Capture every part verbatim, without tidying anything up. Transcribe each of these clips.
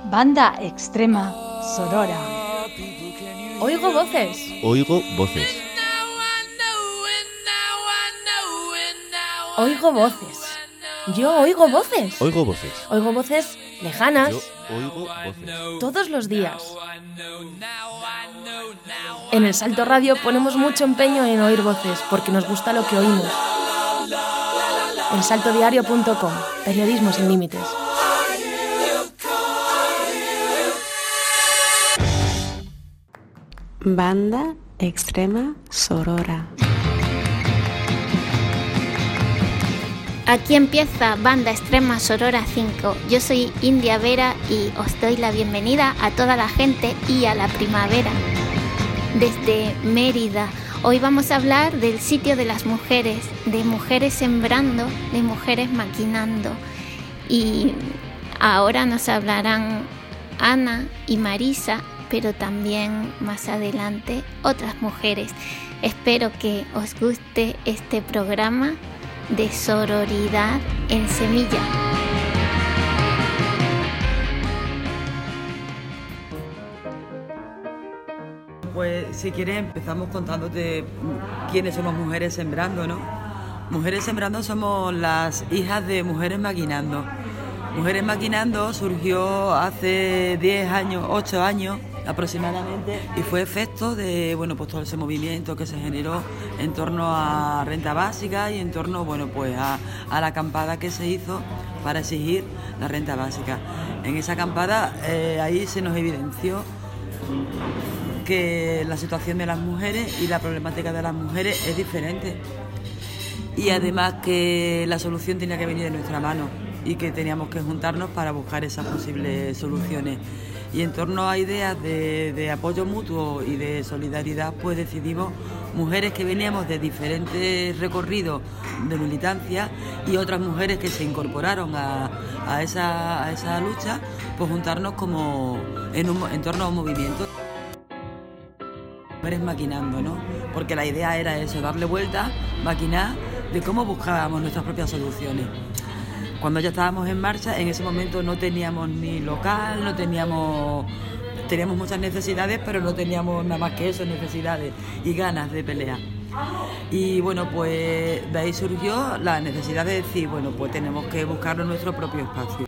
Banda extrema sorora. Oigo voces. Oigo voces. Oigo voces. Yo oigo voces. Oigo voces. Oigo voces lejanas. Yo oigo voces. Todos los días. En El Salto Radio ponemos mucho empeño en oír voces porque nos gusta lo que oímos. el salto diario punto com. Periodismo sin límites. Banda extrema sorora. Aquí empieza Banda Extrema Sorora cinco. Yo soy India Vera y os doy la bienvenida a toda la gente y a la primavera. Desde Mérida, hoy vamos a hablar del sitio de las mujeres, de mujeres sembrando, de mujeres maquinando. Y ahora nos hablarán Ana y Marisa, pero también más adelante otras mujeres. Espero que os guste este programa de sororidad en semilla. Pues si quieres empezamos contándote quiénes somos Mujeres Sembrando, ¿no? Mujeres Sembrando somos las hijas de Mujeres Maquinando. Mujeres Maquinando surgió hace diez años, ocho años aproximadamente, y fue efecto de bueno pues todo ese movimiento que se generó en torno a renta básica y en torno bueno pues a, a la acampada que se hizo para exigir la renta básica. En esa acampada eh, ahí se nos evidenció que la situación de las mujeres y la problemática de las mujeres es diferente, y además que la solución tenía que venir de nuestra mano y que teníamos que juntarnos para buscar esas posibles soluciones. Y en torno a ideas de, de apoyo mutuo y de solidaridad, pues decidimos, mujeres que veníamos de diferentes recorridos de militancia y otras mujeres que se incorporaron a, a, esa, a esa lucha, pues juntarnos como en, un, en torno a un movimiento. Mujeres maquinando, ¿no? Porque la idea era eso, darle vuelta, maquinar, de cómo buscábamos nuestras propias soluciones. Cuando ya estábamos en marcha, en ese momento no teníamos ni local, no teníamos... Teníamos muchas necesidades, pero no teníamos nada más que eso, necesidades y ganas de pelear. Y bueno, pues de ahí surgió la necesidad de decir, bueno, pues tenemos que buscar nuestro propio espacio.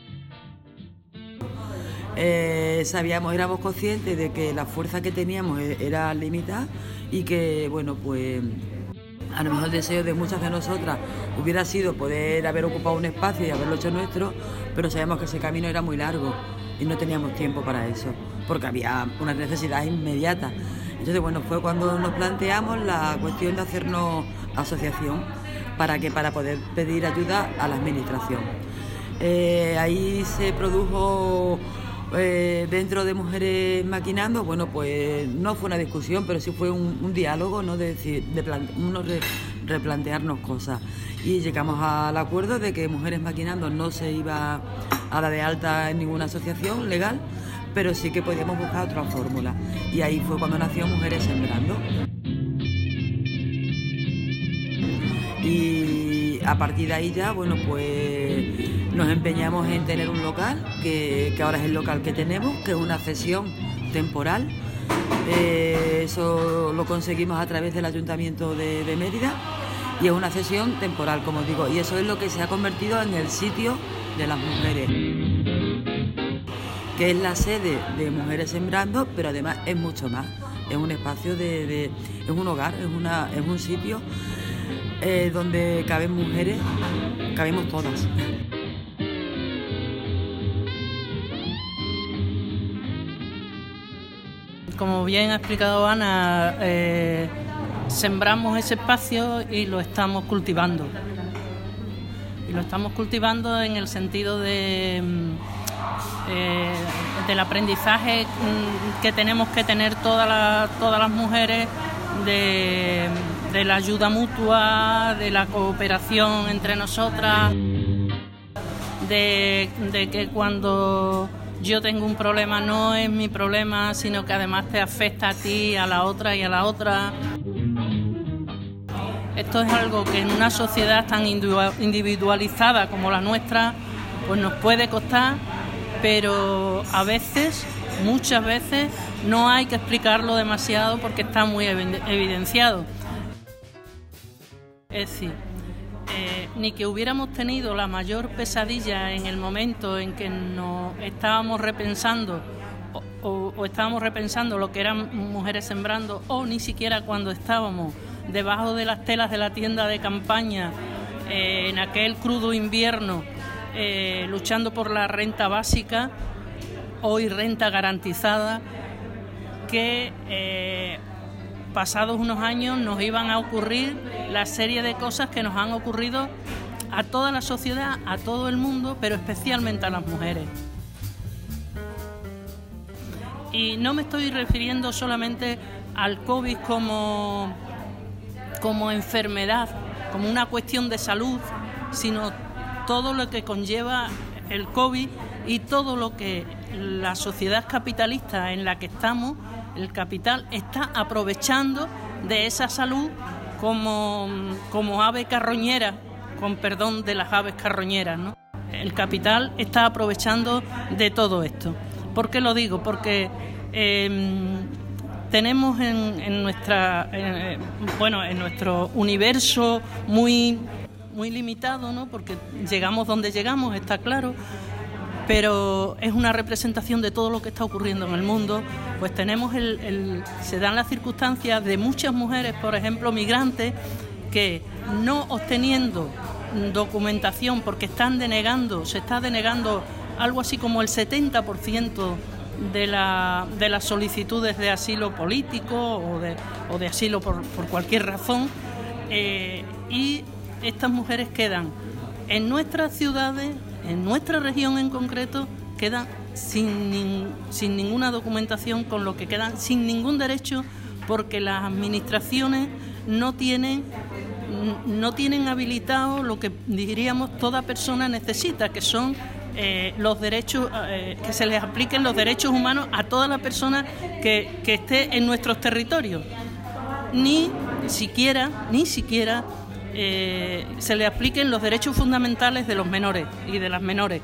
Eh, sabíamos, éramos conscientes de que la fuerza que teníamos era limitada y que, bueno, pues... A lo mejor el deseo de muchas de nosotras hubiera sido poder haber ocupado un espacio y haberlo hecho nuestro, pero sabíamos que ese camino era muy largo y no teníamos tiempo para eso, porque había unas necesidades inmediatas. Entonces, bueno, fue cuando nos planteamos la cuestión de hacernos asociación para que para poder pedir ayuda a la administración. Eh, ahí se produjo... Eh, dentro de Mujeres Maquinando, bueno, pues no fue una discusión, pero sí fue un, un diálogo, ¿no? De decir, de plante, uno re, replantearnos cosas. Y llegamos al acuerdo de que Mujeres Maquinando no se iba a dar de alta en ninguna asociación legal, pero sí que podíamos buscar otra fórmula. Y ahí fue cuando nació Mujeres Sembrando. Y a partir de ahí ya, bueno, pues nos empeñamos en tener un local, que, que ahora es el local que tenemos, que es una cesión temporal. Eh, eso lo conseguimos a través del Ayuntamiento de, de Mérida, y es una cesión temporal, como digo, y eso es lo que se ha convertido en el sitio de las mujeres, que es la sede de Mujeres Sembrando, pero además es mucho más. Es un espacio de, de es un hogar, es, una, es un sitio eh, donde caben mujeres, cabemos todas. Como bien ha explicado Ana, eh, sembramos ese espacio y lo estamos cultivando. Y lo estamos cultivando en el sentido de, eh, del aprendizaje que tenemos que tener todas las, todas las mujeres, de, de la ayuda mutua, de la cooperación entre nosotras, de, de que cuando yo tengo un problema no es mi problema, sino que además te afecta a ti, a la otra y a la otra. Esto es algo que en una sociedad tan individualizada como la nuestra, pues nos puede costar, pero a veces, muchas veces, no hay que explicarlo demasiado porque está muy evidenciado. Es decir, eh, ni que hubiéramos tenido la mayor pesadilla en el momento en que nos estábamos repensando o, o, o estábamos repensando lo que eran Mujeres Sembrando, o ni siquiera cuando estábamos debajo de las telas de la tienda de campaña eh, en aquel crudo invierno eh, luchando por la renta básica, hoy renta garantizada, que eh, pasados unos años nos iban a ocurrir la serie de cosas que nos han ocurrido a toda la sociedad, a todo el mundo, pero especialmente a las mujeres. Y no me estoy refiriendo solamente al COVID como, como enfermedad, como una cuestión de salud, sino todo lo que conlleva el COVID y todo lo que la sociedad capitalista en la que estamos, el capital, está aprovechando de esa salud como, como ave carroñera, con perdón de las aves carroñeras, ¿no? El capital está aprovechando de todo esto. ¿Por qué lo digo? Porque eh, tenemos en, en nuestra eh, bueno en nuestro universo muy muy limitado, ¿no? Porque llegamos donde llegamos, está claro, pero es una representación de todo lo que está ocurriendo en el mundo. Pues tenemos el, el se dan las circunstancias de muchas mujeres, por ejemplo, migrantes, que no obteniendo documentación, porque están denegando, se está denegando algo así como el setenta por ciento de, la, de las solicitudes de asilo político o de, o de asilo por, por cualquier razón, eh, y estas mujeres quedan en nuestras ciudades, en nuestra región en concreto, quedan sin, nin, sin ninguna documentación, con lo que quedan sin ningún derecho, porque las administraciones no tienen no tienen habilitado lo que diríamos toda persona necesita, que son eh, los derechos, eh, que se les apliquen los derechos humanos a toda la persona que, que esté en nuestros territorios. Ni siquiera, ni siquiera eh, se le apliquen los derechos fundamentales de los menores y de las menores.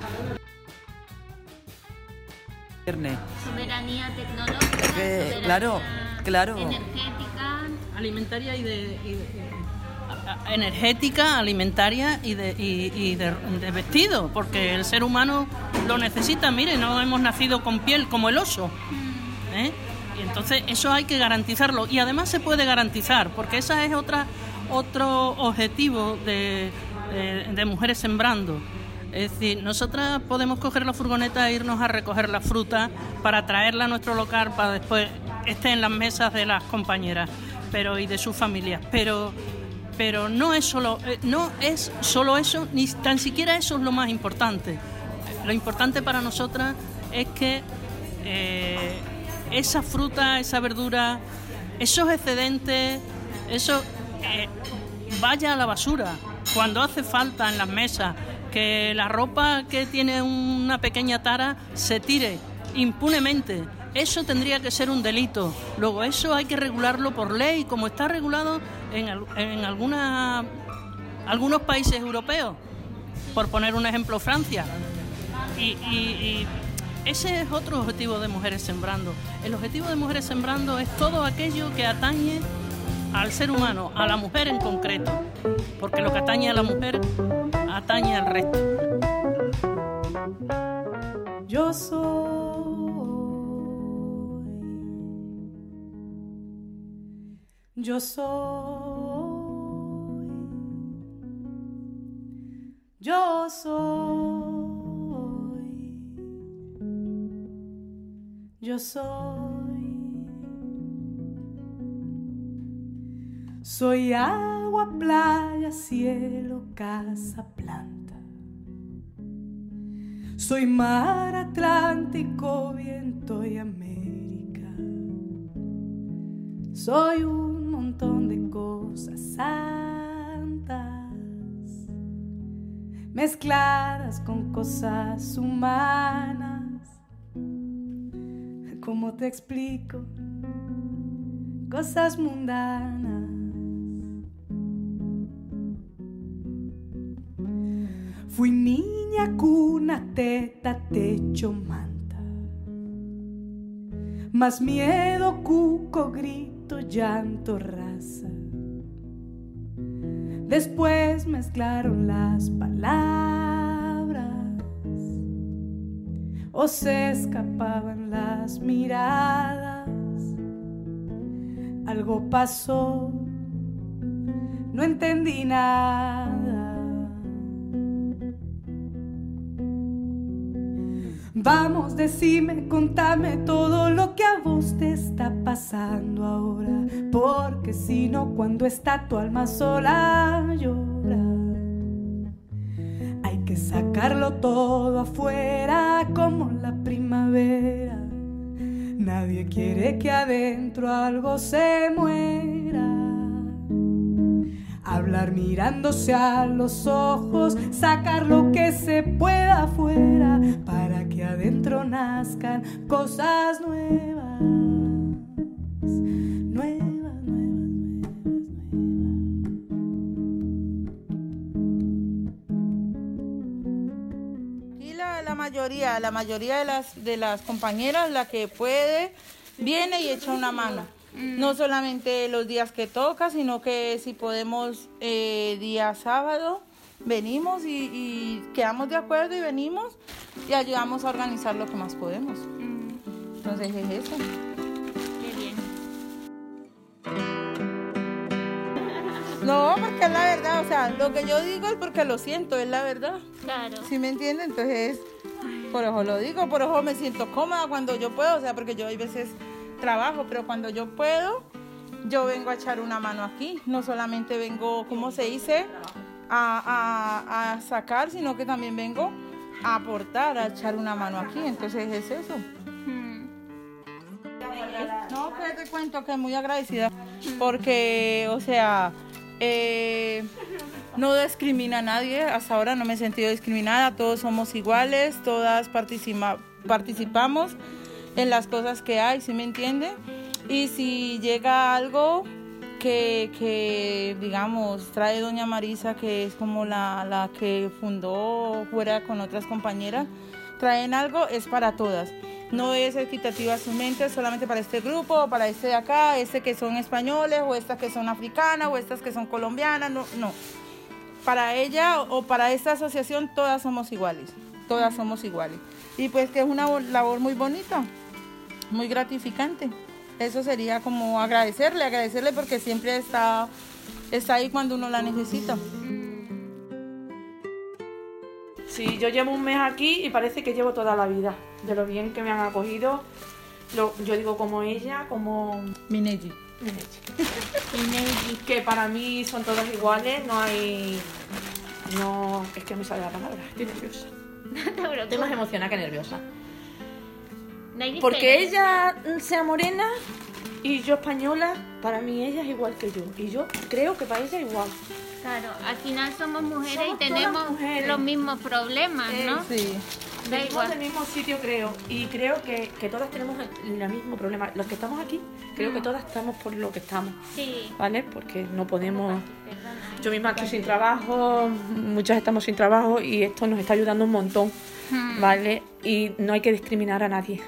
Soberanía tecnológica, Eh, soberanía claro, claro. energética, Alimentaria y de... Y de energética, alimentaria y de, y, y de, de vestido, porque el ser humano lo necesita. Mire, no hemos nacido con piel como el oso, ¿eh? Y entonces eso hay que garantizarlo, y además se puede garantizar, porque esa es otra otro objetivo de, de, de Mujeres Sembrando. Es decir, nosotras podemos coger la furgoneta e irnos a recoger la fruta para traerla a nuestro local para después esté en las mesas de las compañeras, pero y de sus familias, pero Pero no es solo, no es solo eso, ni tan siquiera eso es lo más importante. Lo importante para nosotras es que eh, esa fruta, esa verdura, esos excedentes, eso eh, vaya a la basura cuando hace falta en las mesas, que la ropa que tiene una pequeña tara se tire impunemente. Eso tendría que ser un delito. Luego eso hay que regularlo por ley, como está regulado en, en alguna, algunos países europeos, por poner un ejemplo, Francia. Y, y, y ese es otro objetivo de Mujeres Sembrando. El objetivo de Mujeres Sembrando es todo aquello que atañe al ser humano, a la mujer en concreto, porque lo que atañe a la mujer atañe al resto. Yo soy Yo soy, yo soy, yo soy, soy agua, playa, cielo, casa, planta. Soy mar, Atlántico, viento y América. Soy un montón de cosas santas mezcladas con cosas humanas. ¿Cómo te explico? Cosas mundanas. Fui niña niña, cuna, teta, techo, manta. Más miedo, cuco, grito, llanto, raza. Después mezclaron las palabras o se escapaban las miradas. Algo pasó, no entendí nada. Vamos, decime, contame todo lo que a vos te está pasando ahora, porque si no, cuando está tu alma sola llora. Hay que sacarlo todo afuera como la primavera. Nadie quiere que adentro algo se muera. Hablar mirándose a los ojos, sacar lo que se pueda afuera, para que adentro nazcan cosas nuevas, nuevas, nuevas, nuevas, nuevas. Y la, la mayoría, la mayoría de las, de las compañeras, la que puede, viene y echa una mano. No solamente los días que toca, sino que si podemos eh, día sábado, venimos y, y quedamos de acuerdo y venimos y ayudamos a organizar lo que más podemos. Entonces es eso. Qué bien. No, porque es la verdad, o sea, lo que yo digo es porque lo siento, es la verdad. Claro. ¿Sí me entienden? Entonces, por eso lo digo, por eso me siento cómoda cuando yo puedo, o sea, porque yo hay veces trabajo, pero cuando yo puedo, yo vengo a echar una mano aquí. No solamente vengo, ¿cómo se dice?, a, a, a sacar, sino que también vengo a aportar, a echar una mano aquí. Entonces es eso. Mm. No, que te cuento que muy agradecida, porque, o sea, eh, no discrimina a nadie. Hasta ahora no me he sentido discriminada. Todos somos iguales, todas participa- participamos en las cosas que hay, ¿sí me entiende? Y si llega algo que, que digamos, trae doña Marisa, que es como la, la que fundó Fuera con otras compañeras, traen algo, es para todas. No es equitativa su mente solamente para este grupo, o para este de acá, este que son españoles, o estas que son africanas, o estas que son colombianas, no, no. Para ella o para esta asociación todas somos iguales, todas somos iguales. Y pues que es una labor muy bonita, muy gratificante. Eso sería como agradecerle, agradecerle porque siempre está, está ahí cuando uno la necesita. Sí, yo llevo un mes aquí y parece que llevo toda la vida, de lo bien que me han acogido. Lo, yo digo como ella, como Mineji. Mineji. Que para mí son todas iguales, no hay... No, es que me sale la palabra, estoy nerviosa. Estoy más emocionada que nerviosa. No hay Porque diferencia. ella sea morena y yo española, para mí ella es igual que yo. Y yo creo que para ella es igual. Claro, al final somos mujeres Somos y tenemos todas mujeres. los mismos problemas, ¿no? Sí. Da Venimos igual. del mismo sitio, creo. Y creo que, que todas tenemos el, el mismo problema. Los que estamos aquí, creo que todas estamos por lo que estamos. Sí. ¿Vale? Porque no podemos... Perdona. Yo misma estoy sin trabajo, muchas estamos sin trabajo y esto nos está ayudando un montón, Hmm. ¿vale? Y no hay que discriminar a nadie.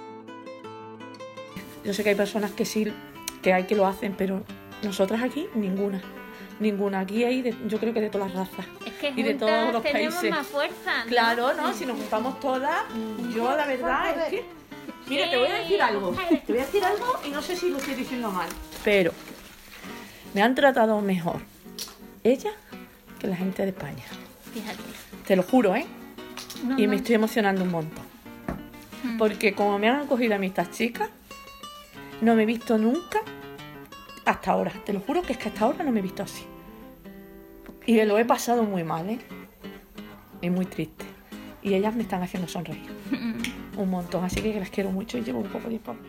Yo sé que hay personas que sí, que hay que lo hacen, pero nosotras aquí, ninguna. Ninguna. Aquí hay, de, yo creo que de todas las razas. Es que y de juntas todos los tenemos países. más fuerza, ¿no? Claro, ¿no? Si nos juntamos todas, yo la verdad es que... Mira, te voy a decir algo. Te voy a decir algo y no sé si lo estoy diciendo mal. Pero me han tratado mejor ella que la gente de España. Fíjate. Te lo juro, ¿eh? No, y no. me estoy emocionando un montón. Porque como me han acogido a mí estas chicas, no me he visto nunca hasta ahora. Te lo juro que es que hasta ahora no me he visto así. Y me lo he pasado muy mal, ¿eh? Y muy triste. Y ellas me están haciendo sonreír. Un montón. Así que las quiero mucho y llevo un poco de tiempo.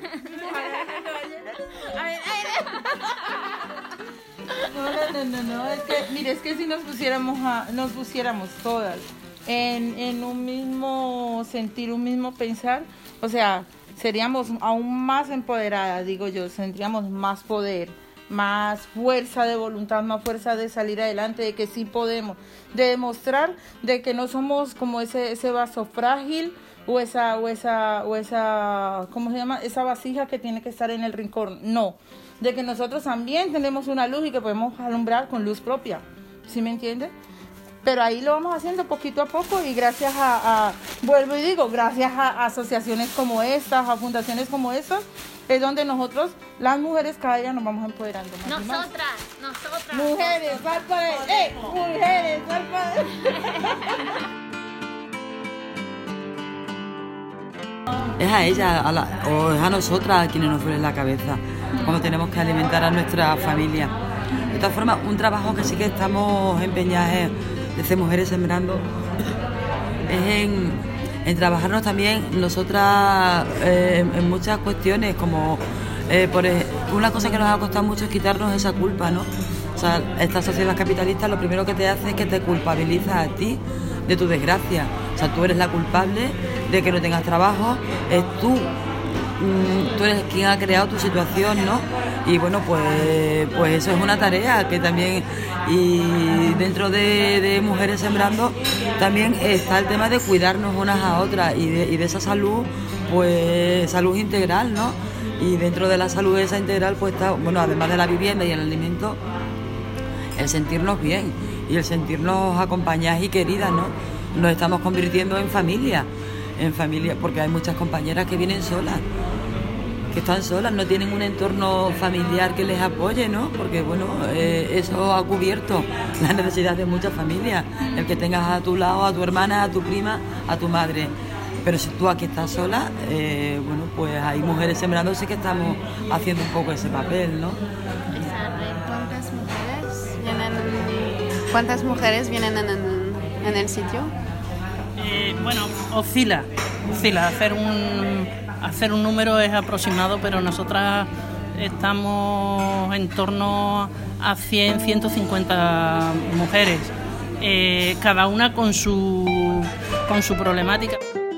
No, no, no, no, no, es que, mire, es que si nos pusiéramos, a, nos pusiéramos todas en, en un mismo sentir, un mismo pensar, o sea, seríamos aún más empoderadas, digo yo, tendríamos más poder, más fuerza de voluntad, más fuerza de salir adelante, de que sí podemos, de demostrar de que no somos como ese, ese vaso frágil o esa, o esa, o esa, ¿cómo se llama? Esa vasija que tiene que estar en el rincón. No, de que nosotros también tenemos una luz y que podemos alumbrar con luz propia, ¿sí me entiende? Pero ahí lo vamos haciendo poquito a poco y gracias a, a vuelvo y digo, gracias a, a asociaciones como estas, a fundaciones como estas, es donde nosotros, las mujeres, cada día nos vamos empoderando más y más. Nosotras, nosotras. Mujeres, al poder, ¡eh! Mujeres, al poder. Es a ella a la, o es a nosotras a quienes nos duele la cabeza cuando tenemos que alimentar a nuestra familia. De todas formas, un trabajo que sí que estamos empeñadas desde Mujeres Sembrando es en, en trabajarnos también nosotras eh, en, en muchas cuestiones, como eh, por ejemplo, una cosa que nos ha costado mucho es quitarnos esa culpa, ¿no? O sea, esta sociedad capitalista lo primero que te hace es que te culpabiliza a ti de tu desgracia. O sea, tú eres la culpable de que no tengas trabajo, es tú, mmm, tú eres quien ha creado tu situación, ¿no? Y bueno, pues, pues eso es una tarea que también, y dentro de, de Mujeres Sembrando también está el tema de cuidarnos unas a otras y de, y de esa salud, pues salud integral, ¿no? Y dentro de la salud esa integral, pues está, bueno, además de la vivienda y el alimento, el sentirnos bien y el sentirnos acompañadas y queridas, ¿no? Nos estamos convirtiendo en familia, en familia, porque hay muchas compañeras que vienen solas, que están solas, no tienen un entorno familiar que les apoye, ¿no? Porque, bueno, eh, eso ha cubierto la necesidad de muchas familias, el que tengas a tu lado a tu hermana, a tu prima, a tu madre. Pero si tú aquí estás sola, eh, bueno, pues hay Mujeres Sembrando, sí que estamos haciendo un poco ese papel, ¿no? ¿Cuántas mujeres vienen, ¿cuántas mujeres vienen en, en, en el sitio? Eh, bueno, oscila, oscila, hacer un... Hacer un número es aproximado, pero nosotras estamos en torno a cien, ciento cincuenta mujeres, eh, cada una con su, con su problemática.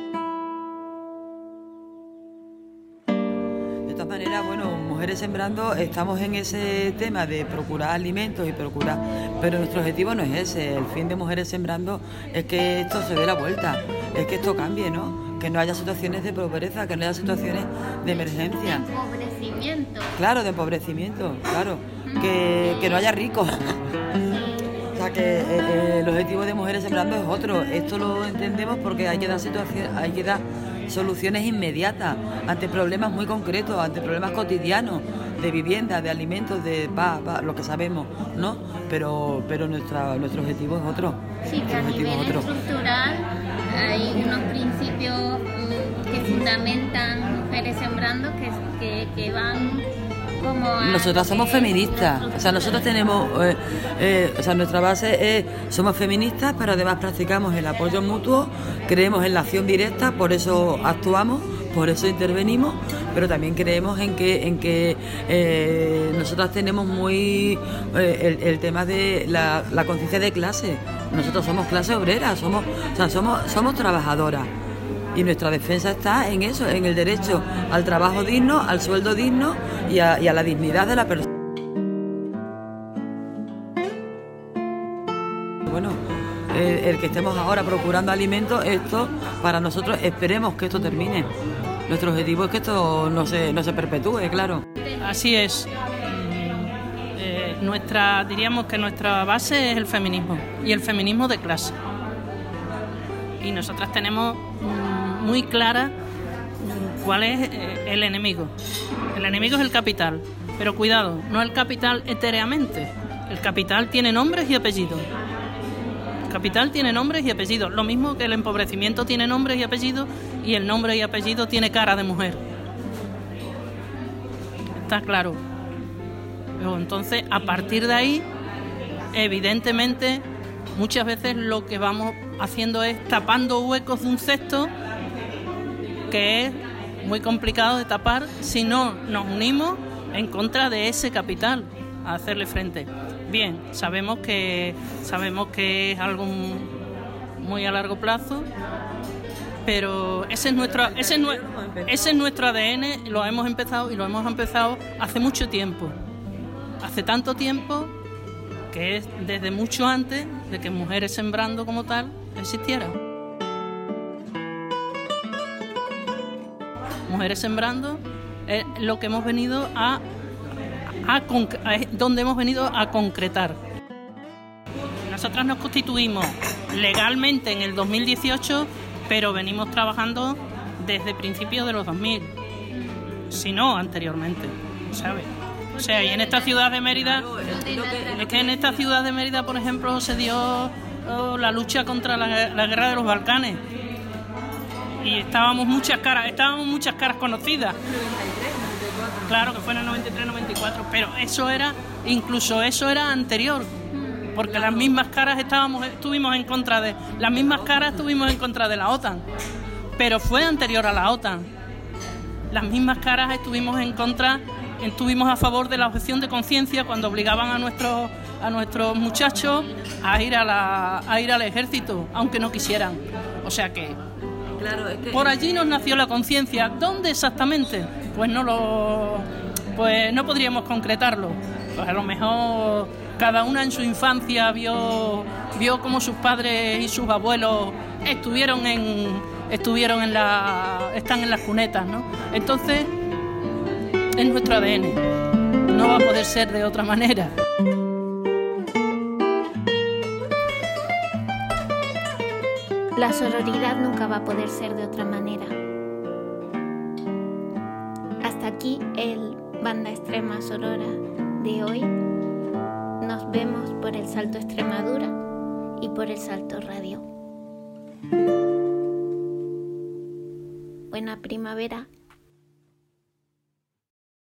De todas maneras, bueno, Mujeres Sembrando estamos en ese tema de procurar alimentos y procurar, pero nuestro objetivo no es ese. El fin de Mujeres Sembrando es que esto se dé la vuelta, es que esto cambie, ¿no? Que no haya situaciones de pobreza, que no haya situaciones de emergencia. De empobrecimiento. Claro, de empobrecimiento, claro. Que, que no haya ricos. O sea, que eh, eh, el objetivo de Mujeres Sembrando es otro. Esto lo entendemos porque hay que dar situaciones, hay que dar soluciones inmediatas ante problemas muy concretos, ante problemas cotidianos de vivienda, de alimentos, de pa, pa, lo que sabemos, ¿no? Pero, pero nuestra, nuestro objetivo es otro. Sí, que a nivel estructural hay unos principios um, que fundamentan Mujeres Sembrando que, que, que van como a... Nosotras somos feministas, o sea, nosotros tenemos, eh, eh, o sea, nuestra base es, somos feministas, pero además practicamos el apoyo mutuo, creemos en la acción directa, por eso actuamos, por eso intervenimos, pero también creemos en que en que eh, nosotras tenemos muy eh, el, el tema de la, la conciencia de clase. Nosotros somos clase obrera, somos, o sea, somos, somos trabajadoras. Y nuestra defensa está en eso, en el derecho al trabajo digno, al sueldo digno y a, y a la dignidad de la persona. Bueno, eh, el que estemos ahora procurando alimentos, esto para nosotros esperemos que esto termine. Nuestro objetivo es que esto no se, no se perpetúe, claro. Así es. Eh, nuestra, diríamos que nuestra base es el feminismo y el feminismo de clase. Y nosotras tenemos mm, muy clara mm, cuál es eh, el enemigo. El enemigo es el capital, pero cuidado, no el capital etéreamente. El capital tiene nombres y apellidos. El capital tiene nombres y apellidos, lo mismo que el empobrecimiento tiene nombres y apellidos y el nombre y apellido tiene cara de mujer. Está claro. Pero entonces, a partir de ahí, evidentemente, muchas veces lo que vamos haciendo es tapando huecos de un cesto que es muy complicado de tapar si no nos unimos en contra de ese capital, a hacerle frente. Bien, sabemos que sabemos que es algo muy a largo plazo, pero ese es nuestro ese es, ese es nuestro A D N, lo hemos empezado y lo hemos empezado hace mucho tiempo. hace tanto tiempo que es desde mucho antes de que Mujeres Sembrando como tal existiera. Mujeres Sembrando es lo que hemos venido a, a, a, a donde hemos venido a concretar. Nosotras nos constituimos legalmente en el dos mil dieciocho, pero venimos trabajando desde principios de los dos mil, si no anteriormente, ¿sabes? O sea, y en esta ciudad de Mérida, es que en esta ciudad de Mérida, por ejemplo, se dio oh, la lucha contra la, la guerra de los Balcanes. Y estábamos muchas caras, estábamos muchas caras conocidas. Claro que fue en el noventa y tres noventa y cuatro, pero eso era, incluso eso era anterior, porque las mismas caras estábamos, estuvimos en contra de, las mismas caras estuvimos en contra de la OTAN, pero fue anterior a la OTAN. Las mismas caras estuvimos en contra, estuvimos a favor de la objeción de conciencia cuando obligaban a nuestros a nuestros muchachos a ir a la a ir al ejército, aunque no quisieran. O sea que Claro, es que... por allí nos nació la conciencia. ¿Dónde exactamente? Pues no lo, pues no podríamos concretarlo. Pues a lo mejor cada una en su infancia vio, vio cómo sus padres y sus abuelos estuvieron en, estuvieron en la, están en las cunetas, ¿no? Entonces es nuestro A D N. No va a poder ser de otra manera. La sororidad nunca va a poder ser de otra manera. Hasta aquí el Banda Extrema Sorora de hoy. Nos vemos por el Salto Extremadura y por el Salto Radio. Buena primavera.